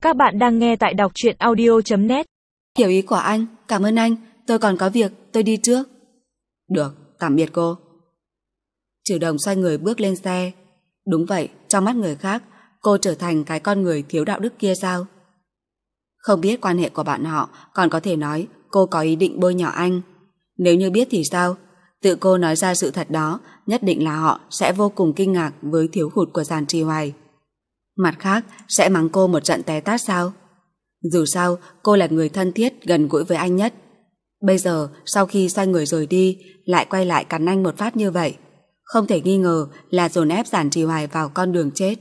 Các bạn đang nghe tại đọc truyện audio.net. Hiểu ý của anh, cảm ơn anh, tôi còn có việc, tôi đi trước. Được, tạm biệt cô. Trừ Đồng xoay người bước lên xe. Đúng vậy, trong mắt người khác, cô trở thành cái con người thiếu đạo đức kia sao? Không biết quan hệ của bạn họ, còn có thể nói cô có ý định bôi nhọ anh. Nếu như biết thì sao? Tự cô nói ra sự thật đó, nhất định là họ sẽ vô cùng kinh ngạc với thiếu hụt của Giản Trì Hoài. Mặt khác, sẽ mắng cô một trận té tát sao? Dù sao, cô là người thân thiết, gần gũi với anh nhất. Bây giờ, sau khi xoay người rời đi, lại quay lại cắn anh một phát như vậy. Không thể nghi ngờ là dồn ép Giản Trì Hoài vào con đường chết.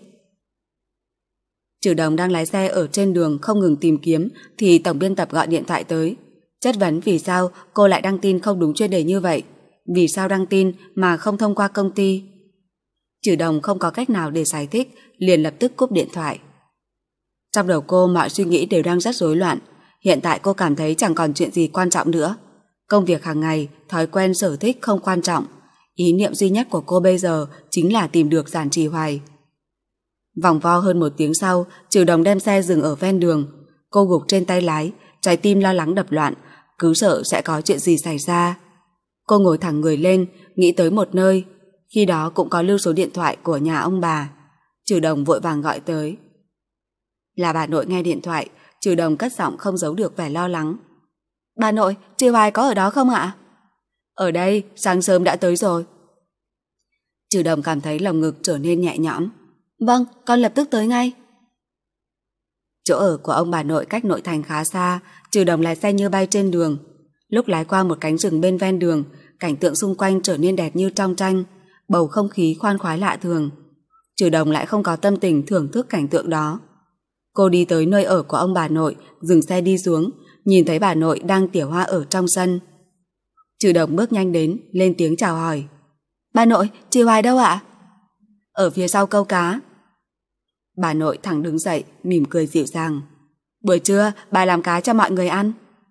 Trừ Đồng đang lái xe ở trên đường không ngừng tìm kiếm thì tổng biên tập gọi điện thoại tới. Chất vấn vì sao cô lại đăng tin không đúng chuyên đề như vậy. Vì sao đăng tin mà không thông qua công ty? Trừ Đồng không có cách nào để giải thích, liền lập tức cúp điện thoại. Trong đầu cô mọi suy nghĩ đều đang rất rối loạn. Hiện tại cô cảm thấy chẳng còn chuyện gì quan trọng nữa. Công việc hàng ngày, thói quen sở thích không quan trọng. Ý niệm duy nhất của cô bây giờ chính là tìm được Giản Trì Hoài. Vòng vo hơn một tiếng sau, Trừ Đồng đem xe dừng ở ven đường. Cô gục trên tay lái, trái tim lo lắng đập loạn, cứ sợ sẽ có chuyện gì xảy ra. Cô ngồi thẳng người lên, nghĩ tới một nơi. Khi đó cũng có lưu số điện thoại của nhà ông bà. Trừ Đồng vội vàng gọi tới. Là bà nội nghe điện thoại, Trừ Đồng cất giọng không giấu được vẻ lo lắng. Bà nội, Trì Hoài có ở đó không ạ? Ở đây, sáng sớm đã tới rồi. Trừ Đồng cảm thấy lồng ngực trở nên nhẹ nhõm. Vâng, con lập tức tới ngay. Chỗ ở của ông bà nội cách nội thành khá xa, Trừ Đồng lái xe như bay trên đường. Lúc lái qua một cánh rừng bên ven đường, cảnh tượng xung quanh trở nên đẹp như trong tranh, bầu không khí khoan khoái lạ thường. Trừ Đồng lại không có tâm tình thưởng thức cảnh tượng đó. Cô đi tới nơi ở của ông bà nội, dừng xe đi xuống, nhìn thấy bà nội đang tỉa hoa ở trong sân. Trừ Đồng bước nhanh đến, lên tiếng chào hỏi. Bà nội, Trì Hoài đâu ạ? Ở phía sau câu cá. Bà nội thẳng đứng dậy, mỉm cười dịu dàng. Buổi trưa, bà làm cá cho mọi người ăn.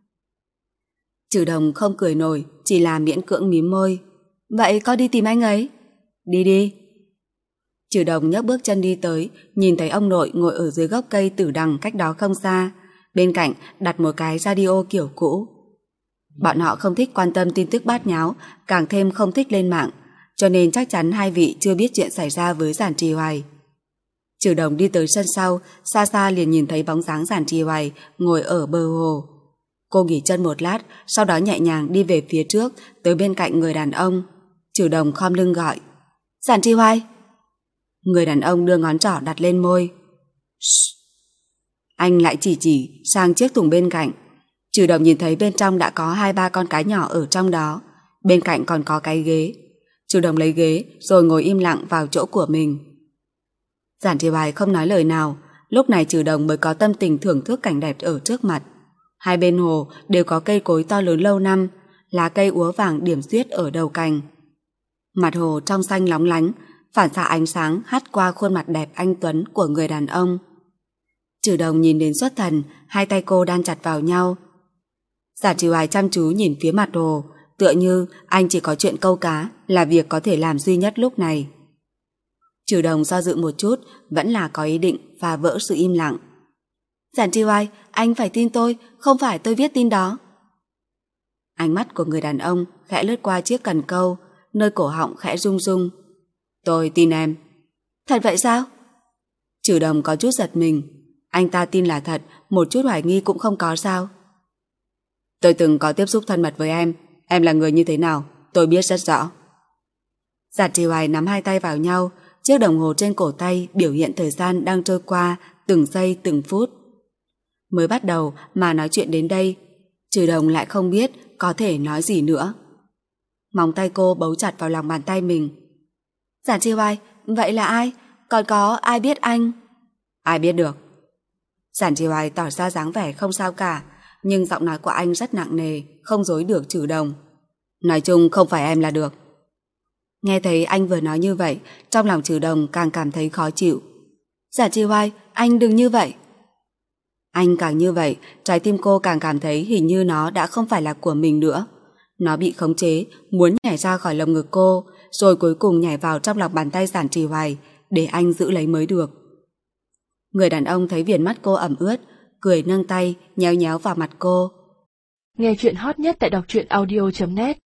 Trừ Đồng không cười nổi, chỉ là miễn cưỡng mím môi. Vậy con đi tìm anh ấy. Đi đi. Trừ Đồng nhấc bước chân đi tới, nhìn thấy ông nội ngồi ở dưới gốc cây tử đằng cách đó không xa. Bên cạnh đặt một cái radio kiểu cũ. Bọn họ không thích quan tâm tin tức bát nháo, càng thêm không thích lên mạng, cho nên chắc chắn hai vị chưa biết chuyện xảy ra với Giản Trì Hoài. Trừ Đồng đi tới sân sau, xa xa liền nhìn thấy bóng dáng Giản Trì Hoài ngồi ở bờ hồ. Cô nghỉ chân một lát, sau đó nhẹ nhàng đi về phía trước, tới bên cạnh người đàn ông. Trừ Đồng khom lưng gọi. Giản Trì Hoài. Người đàn ông đưa ngón trỏ đặt lên môi. Shh. Anh lại chỉ sang chiếc thùng bên cạnh. Trừ Đồng nhìn thấy bên trong đã có 2-3 con cá nhỏ ở trong đó. Bên cạnh còn có cái ghế. Trừ Đồng lấy ghế rồi ngồi im lặng vào chỗ của mình. Giản Trì Hoài không nói lời nào. Lúc này Trừ Đồng mới có tâm tình thưởng thức cảnh đẹp ở trước mặt. Hai bên hồ đều có cây cối to lớn lâu năm, lá cây úa vàng điểm xuyết ở đầu cành. Mặt hồ trong xanh lóng lánh, phản xạ ánh sáng hắt qua khuôn mặt đẹp anh tuấn của người đàn ông. Trừ Đồng nhìn đến xuất thần, hai tay cô đan chặt vào nhau. Giản Trì Hoài chăm chú nhìn phía mặt hồ, tựa như anh chỉ có chuyện câu cá là việc có thể làm duy nhất lúc này. Trừ Đồng do dự một chút, vẫn là có ý định phá vỡ sự im lặng. Giản Trì Hoài, anh phải tin tôi, không phải tôi viết tin đó. Ánh mắt của người đàn ông khẽ lướt qua chiếc cần câu, nơi cổ họng khẽ rung rung. Tôi tin em. Thật vậy sao? Trừ Đồng có chút giật mình. Anh ta tin là thật, một chút hoài nghi cũng không có sao? Tôi từng có tiếp xúc thân mật với em là người như thế nào, tôi biết rất rõ. Giản Trì Hoài nắm hai tay vào nhau, chiếc đồng hồ trên cổ tay biểu hiện thời gian đang trôi qua từng giây từng phút. Mới bắt đầu mà nói chuyện đến đây, Trừ Đồng lại không biết có thể nói gì nữa. Móng tay cô bấu chặt vào lòng bàn tay mình. Giản Trì Hoài, vậy là ai? Còn có ai biết anh? Ai biết được? Giản Trì Hoài tỏ ra dáng vẻ không sao cả, nhưng giọng nói của anh rất nặng nề, không dối được Trừ Đồng. Nói chung không phải em là được. Nghe thấy anh vừa nói như vậy, trong lòng Trừ Đồng càng cảm thấy khó chịu. Giản Trì Hoài, anh đừng như vậy. Anh càng như vậy, trái tim cô càng cảm thấy hình như nó đã không phải là của mình nữa. Nó bị khống chế, muốn nhảy ra khỏi lồng ngực cô, rồi cuối cùng nhảy vào trong lòng bàn tay Giản Trì Hoài, để anh giữ lấy mới được. Người đàn ông thấy viền mắt cô ẩm ướt, cười nâng tay, nhéo nhéo vào mặt cô. Nghe chuyện hot nhất tại đọc truyện audio.net